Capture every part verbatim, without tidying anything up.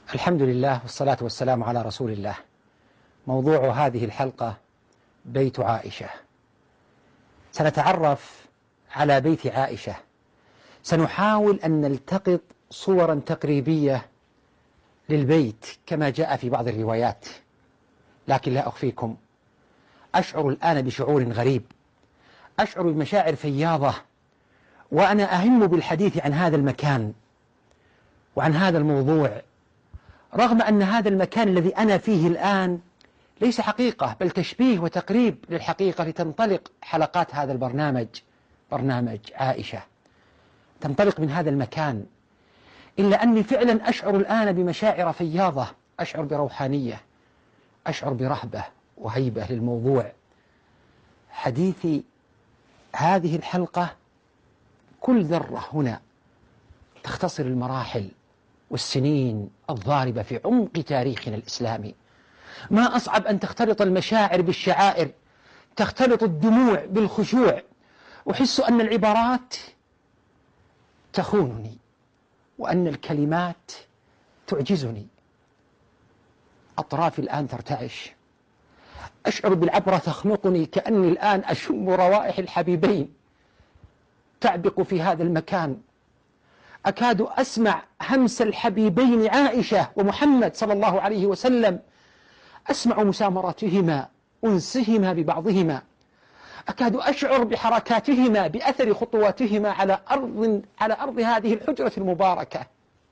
الحمد لله والصلاة والسلام على رسول الله. موضوع هذه الحلقة بيت عائشة. سنتعرف على بيت عائشة، سنحاول أن نلتقط صورا تقريبية للبيت كما جاء في بعض الروايات، لكن لا أخفيكم أشعر الآن بشعور غريب، أشعر بمشاعر فياضة وأنا أهم بالحديث عن هذا المكان وعن هذا الموضوع، رغم أن هذا المكان الذي أنا فيه الآن ليس حقيقة بل تشبيه وتقريب للحقيقة، لتنطلق حلقات هذا البرنامج برنامج عائشة تنطلق من هذا المكان، إلا أني فعلا أشعر الآن بمشاعر فياضة، أشعر بروحانية، أشعر برهبة وهيبة للموضوع. حديثي هذه الحلقة كل ذرة هنا تختصر المراحل والسنين الضاربة في عمق تاريخنا الإسلامي. ما أصعب أن تختلط المشاعر بالشعائر، تختلط الدموع بالخشوع. أحس أن العبارات تخونني وأن الكلمات تعجزني، أطرافي الآن ترتعش، أشعر بالعبرة تخنقني، كأني الآن أشم روائح الحبيبين تعبق في هذا المكان. أكاد أسمع همس الحبيبين عائشة ومحمد صلى الله عليه وسلم، أسمع مسامراتهما، أنسهما ببعضهما، أكاد أشعر بحركاتهما، بأثر خطواتهما على أرض على أرض هذه الحجرة المباركة.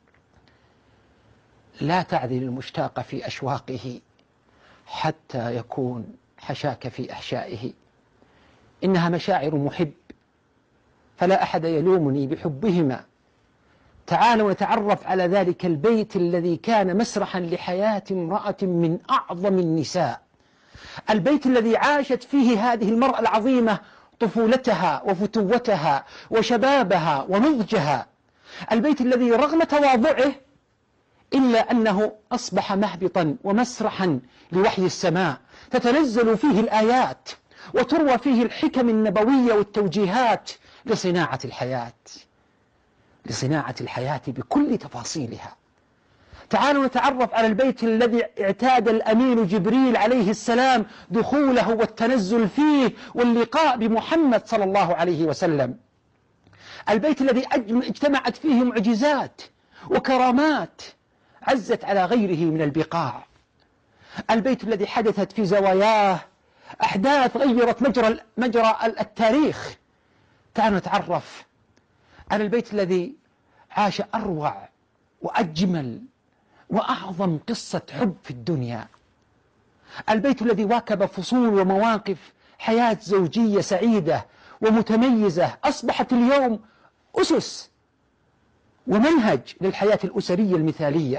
لا تعذل المشتاق في أشواقه حتى يكون حشاك في أحشائه. إنها مشاعر محب، فلا أحد يلومني بحبهما. تعالوا نتعرف على ذلك البيت الذي كان مسرحا لحياة امرأة من أعظم النساء، البيت الذي عاشت فيه هذه المرأة العظيمة طفولتها وفتوتها وشبابها ونضجها، البيت الذي رغم تواضعه إلا أنه أصبح مهبطا ومسرحا لوحي السماء، تتنزل فيه الآيات وتروى فيه الحكم النبوية والتوجيهات لصناعة الحياة لصناعة الحياة بكل تفاصيلها. تعالوا نتعرف على البيت الذي اعتاد الأمين جبريل عليه السلام دخوله والتنزل فيه واللقاء بمحمد صلى الله عليه وسلم، البيت الذي اجتمعت فيه معجزات وكرامات عزت على غيره من البقاع، البيت الذي حدثت في زواياه أحداث غيرت مجرى مجرى التاريخ. تعالوا نتعرف على البيت الذي عاش أروع وأجمل وأعظم قصة حب في الدنيا، البيت الذي واكب فصول ومواقف حياة زوجية سعيدة ومتميزة، أصبحت اليوم أسس ومنهج للحياة الأسرية المثالية.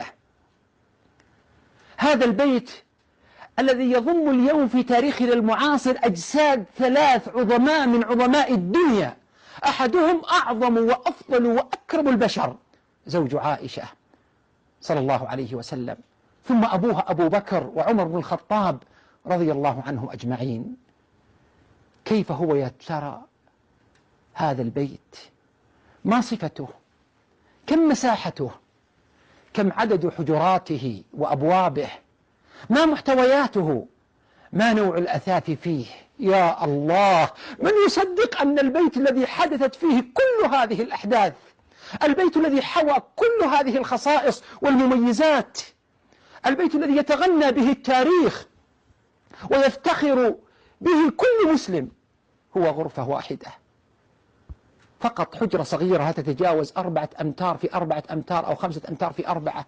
هذا البيت الذي يضم اليوم في تاريخنا المعاصر أجساد ثلاث عظماء من عظماء الدنيا، أحدهم أعظم وأفضل وأكرم البشر زوج عائشة صلى الله عليه وسلم، ثم أبوها أبو بكر وعمر بن الخطاب رضي الله عنهم أجمعين. كيف هو يا ترى هذا البيت؟ ما صفته؟ كم مساحته؟ كم عدد حجراته وأبوابه؟ ما محتوياته؟ ما نوع الأثاث فيه؟ يا الله، من يصدق أن البيت الذي حدثت فيه كل هذه الأحداث، البيت الذي حوى كل هذه الخصائص والمميزات، البيت الذي يتغنى به التاريخ ويفتخر به كل مسلم، هو غرفة واحدة فقط، حجرة صغيرة تتجاوز أربعة أمتار في أربعة أمتار أو خمسة أمتار في أربعة.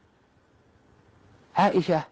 عائشة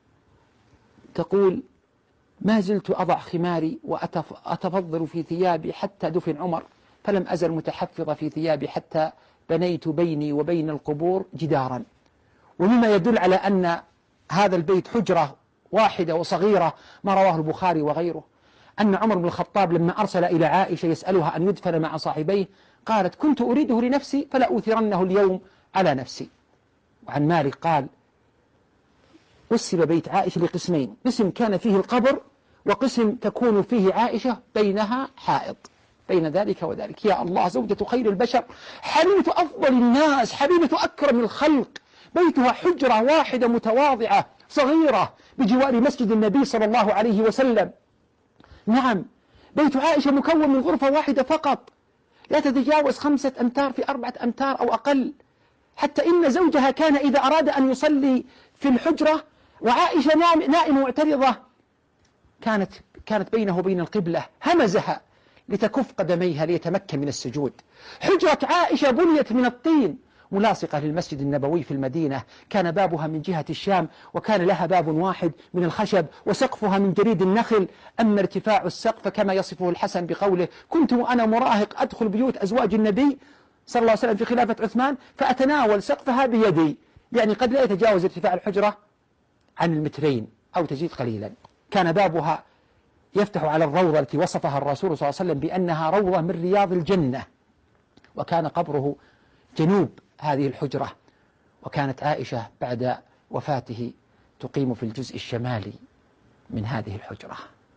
تقول: ما زلت أضع خماري وأتفضل في ثيابي حتى دفن عمر، فلم أزل متحفظة في ثيابي حتى بنيت بيني وبين القبور جدارا. ومما يدل على أن هذا البيت حجرة واحدة وصغيرة ما رواه البخاري وغيره، أن عمر بن الخطاب لما أرسل إلى عائشة يسألها أن يدفن مع صاحبيه قالت: كنت أريده لنفسي فلا أوثرنه اليوم على نفسي. وعن مالك قال: قسم بيت عائشة لقسمين، قسم كان فيه القبر وقسم تكون فيه عائشة بينها حائط، بين ذلك وذلك. يا الله، زوجة خير البشر، حبيبة أفضل الناس، حبيبة أكرم الخلق، بيتها حجرة واحدة متواضعة صغيرة بجوار مسجد النبي صلى الله عليه وسلم. نعم، بيت عائشة مكون من غرفة واحدة فقط لا تتجاوز خمسة أمتار في أربعة أمتار أو أقل، حتى إن زوجها كان إذا أراد أن يصلي في الحجرة وعائشة نائمة معترضة كانت كانت بينه وبين القبلة همزها لتكف قدميها ليتمكن من السجود. حجرة عائشة بنيت من الطين ملاصقة للمسجد النبوي في المدينة، كان بابها من جهة الشام وكان لها باب واحد من الخشب وسقفها من جريد النخل. أما ارتفاع السقف كما يصفه الحسن بقوله: كنت وأنا مراهق أدخل بيوت أزواج النبي صلى الله عليه وسلم في خلافة عثمان فأتناول سقفها بيدي، يعني قد لا يتجاوز ارتفاع الحجرة عن المترين أو تزيد قليلا. كان بابها يفتح على الروضة التي وصفها الرسول صلى الله عليه وسلم بأنها روضة من رياض الجنة، وكان قبره جنوب هذه الحجرة. وكانت عائشة بعد وفاته تقيم في الجزء الشمالي من هذه الحجرة.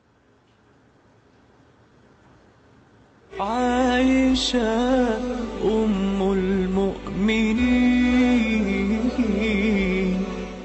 عائشة أم المؤمنين.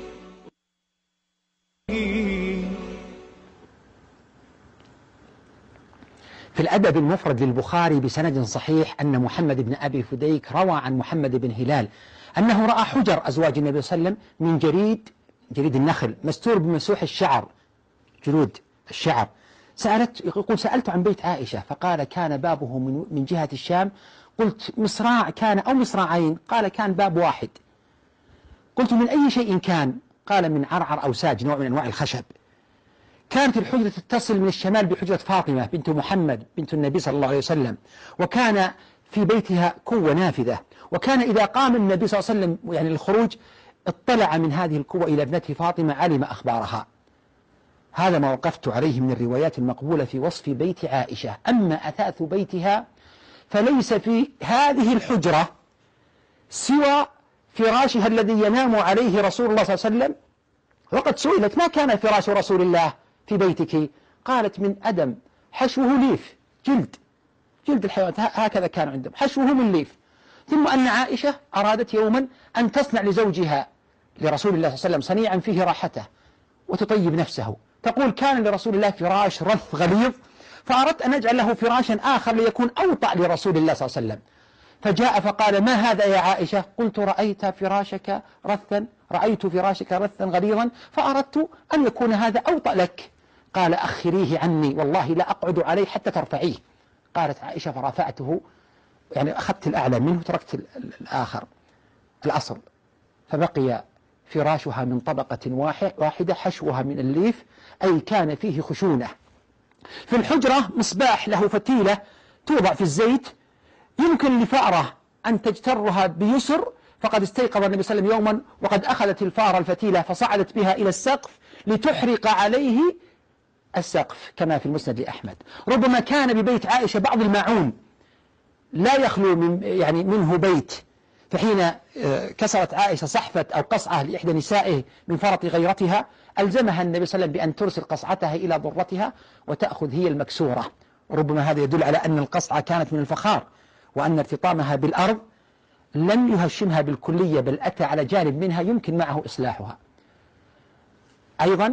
في الأدب المفرد للبخاري بسند صحيح أن محمد بن أبي فديك روى عن محمد بن هلال أنه رأى حجر أزواج النبي صلى الله عليه وسلم من جريد جريد النخل مستور بمسوح الشعر، جلود الشعر. سألت يقول سألت عن بيت عائشة فقال كان بابه من من جهة الشام. قلت مصراع كان أو مصراعين؟ قال كان باب واحد. قلت من أي شيء كان؟ قال من عرعر أو ساج، نوع من أنواع الخشب. كانت الحجرة تتصل من الشمال بحجرة فاطمة بنت محمد بنت النبي صلى الله عليه وسلم، وكان في بيتها قوة نافذة، وكان إذا قام النبي صلى الله عليه وسلم يعني للخروج اطلع من هذه القوة إلى ابنته فاطمة علم أخبارها. هذا ما وقفت عليه من الروايات المقبولة في وصف بيت عائشة. أما أثاث بيتها فليس في هذه الحجرة سوى فراشها الذي ينام عليه رسول الله صلى الله عليه وسلم. وقد سئلت ما كان فراش رسول الله في بيتك؟ قالت من أدم حشوه ليف، جلد جلد الحيوانات، هكذا كان عندهم حشوه من ليف. ثم أن عائشة أرادت يوما أن تصنع لزوجها لرسول الله صلى الله عليه وسلم صنيعا فيه راحته وتطيب نفسه. تقول كان لرسول الله فراش رث غليظ، فأردت أن أجعل له فراشا آخر ليكون أوطأ لرسول الله صلى الله عليه وسلم. فجاء فقال ما هذا يا عائشة؟ قلت رأيت فراشك رثا رأيت فراشك رثا غليظا فأردت أن يكون هذا أوطأ لك. قال أخريه عني والله لا أقعد عليه حتى ترفعيه. قالت عائشة فرفعته، يعني أخذت الأعلى منه تركت الآخر الأصل، فبقي فراشها من طبقة واحدة حشوها من الليف، أي كان فيه خشونة. في الحجرة مصباح له فتيلة توضع في الزيت، يمكن لفأرة أن تجترها بيسر، فقد استيقظ النبي صلى الله عليه وسلم يوما وقد أخذت الفارة الفتيلة فصعدت بها إلى السقف لتحرق عليه السقف كما في المسند لأحمد. ربما كان ببيت عائشة بعض الماعون لا يخلو من يعني منه بيت، فحين كسرت عائشة صحفة أو قصعة لإحدى نسائه من فرط غيرتها ألزمها النبي صلى الله عليه وسلم بأن ترسل قصعتها إلى ضرتها وتأخذ هي المكسورة. ربما هذا يدل على أن القصعة كانت من الفخار، وأن ارتطامها بالأرض لم يهشمها بالكلية بل أتى على جانب منها يمكن معه إصلاحها. أيضا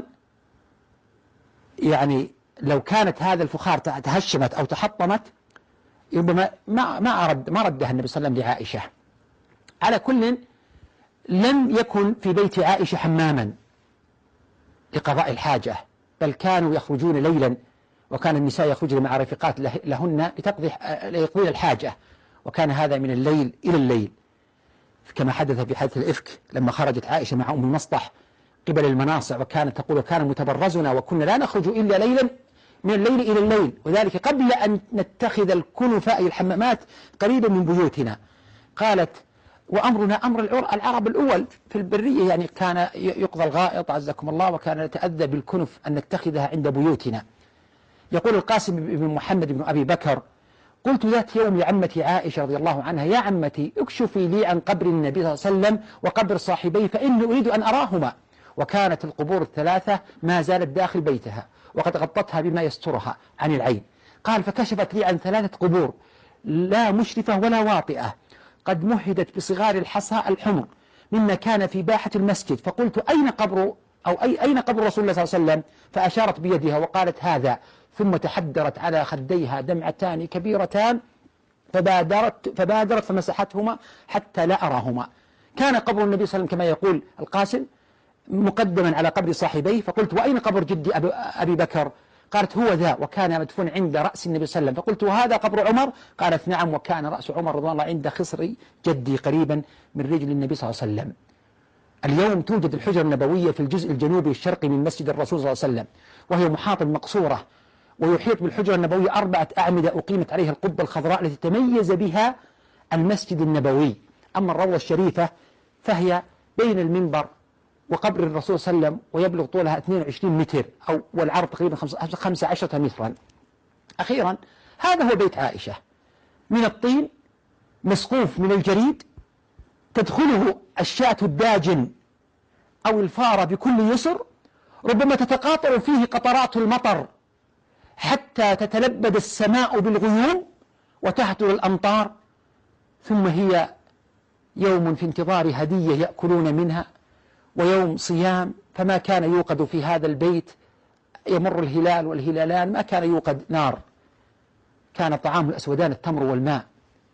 يعني لو كانت هذا الفخار تهشمت أو تحطمت ربما ما ما رد ما ردها النبي صلى الله عليه وسلم لعائشة. على كل لم يكن في بيت عائشة حماما لقضاء الحاجة، بل كانوا يخرجون ليلا، وكان النساء يخرجن مع رفقات لهن لتقضي ليقضين الحاجة، وكان هذا من الليل إلى الليل كما حدث في حادث الإفك لما خرجت عائشة مع أم المصطح قبل المناصع، وكانت تقول كان متبرزنا وكنا لا نخرج إلا ليلا من الليل إلى الليل، وذلك قبل أن نتخذ الكنف أي الحمامات قريبا من بيوتنا. قالت وأمرنا أمر العرب الأول في البرية، يعني كان يقضى الغائط عزكم الله، وكان نتأذى بالكنف أن نتخذها عند بيوتنا. يقول القاسم بن محمد بن أبي بكر قلت ذات يوم لعمتي عائشة رضي الله عنها يا عمتي اكشفي لي عن قبر النبي صلى الله عليه وسلم وقبر صاحبيه فإني أريد أن أراهما. وكانت القبور الثلاثة ما زالت داخل بيتها وقد غطتها بما يسترها عن العين. قال فكشفت لي عن ثلاثة قبور لا مشرفة ولا واطئة قد مهدت بصغار الحصى الحمر، مما كان في باحة المسجد، فقلت أين قبر أو أي أين قبر رسول الله صلى الله عليه وسلم؟ فأشارت بيدها وقالت هذا، ثم تحدرت على خديها دمعتان كبيرتان فبادرت فبادرت فمسحتهما حتى لا أراهما. كان قبر النبي صلى الله عليه وسلم كما يقول القاسم مقدما على قبر صاحبيه، فقلت وأين قبر جدي أبي بكر؟ قالت هو ذا، وكان مدفون عند رأس النبي صلى الله عليه وسلم. فقلت وهذا قبر عمر؟ قالت نعم، وكان رأس عمر رضي الله عند خصر جدي قريبا من رجل النبي صلى الله عليه وسلم. اليوم توجد الحجرة النبوية في الجزء الجنوبي الشرقي من مسجد الرسول صلى الله عليه وسلم، وهي محاط مقصورة، ويحيط بالحجرة النبوية أربعة أعمدة أقيمت عليها القبة الخضراء التي تميز بها المسجد النبوي. أما الروضة الشريفة فهي بين المنبر وقبر الرسول صلى الله عليه وسلم، ويبلغ طولها اثنين وعشرين متر أو والعرض تقريبا خمسة عشر مترا. أخيرا هذا هو بيت عائشة، من الطين مسقوف من الجريد، تدخله الشاة الداجن أو الفارة بكل يسر، ربما تتقاطر فيه قطرات المطر حتى تتلبد السماء بالغيوم وتهطل الأمطار، ثم هي يوم في انتظار هدية يأكلون منها، ويوم صيام، فما كان يوقد في هذا البيت، يمر الهلال والهلالان ما كان يوقد نار، كان طعام الأسودان التمر والماء.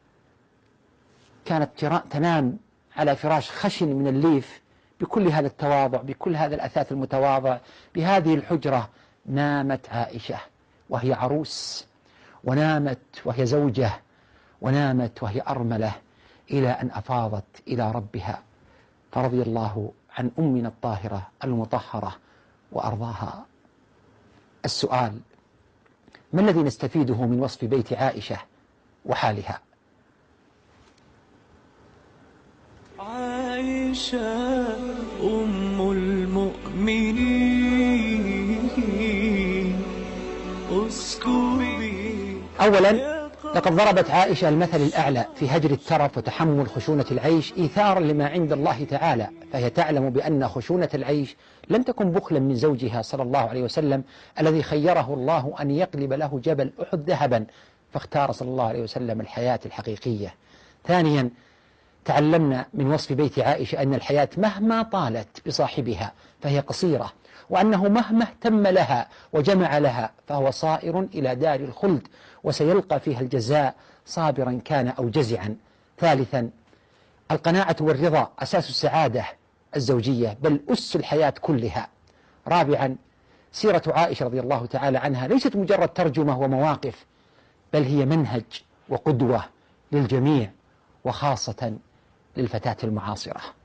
كانت تنام على فراش خشن من الليف بكل هذا التواضع، بكل هذا الأثاث المتواضع. بهذه الحجرة نامت عائشة وهي عروس، ونامت وهي زوجة، ونامت وهي أرملة، إلى أن أفاضت إلى ربها، فرضي الله عن أمنا الطاهرة المطهرة وأرضاها. السؤال: ما الذي نستفيده من وصف بيت عائشة وحالها؟ عائشة أم المؤمنين اسكبي. أولا، لقد ضربت عائشة المثل الأعلى في هجر الترف وتحمل خشونة العيش إيثارا لما عند الله تعالى، فهي تعلم بأن خشونة العيش لم تكن بخلا من زوجها صلى الله عليه وسلم الذي خيره الله أن يقلب له جبل أحد ذهبا، فاختار صلى الله عليه وسلم الحياة الحقيقية. ثانيا، تعلمنا من وصف بيت عائشة أن الحياة مهما طالت بصاحبها فهي قصيرة، وأنه مهما اهتم لها وجمع لها فهو صائر إلى دار الخلد، وسيلقى فيها الجزاء صابرا كان أو جزعا. ثالثا، القناعة والرضا أساس السعادة الزوجية، بل أس الحياة كلها. رابعا، سيرة عائشة رضي الله تعالى عنها ليست مجرد ترجمة ومواقف، بل هي منهج وقدوة للجميع، وخاصة للفتاة المعاصرة.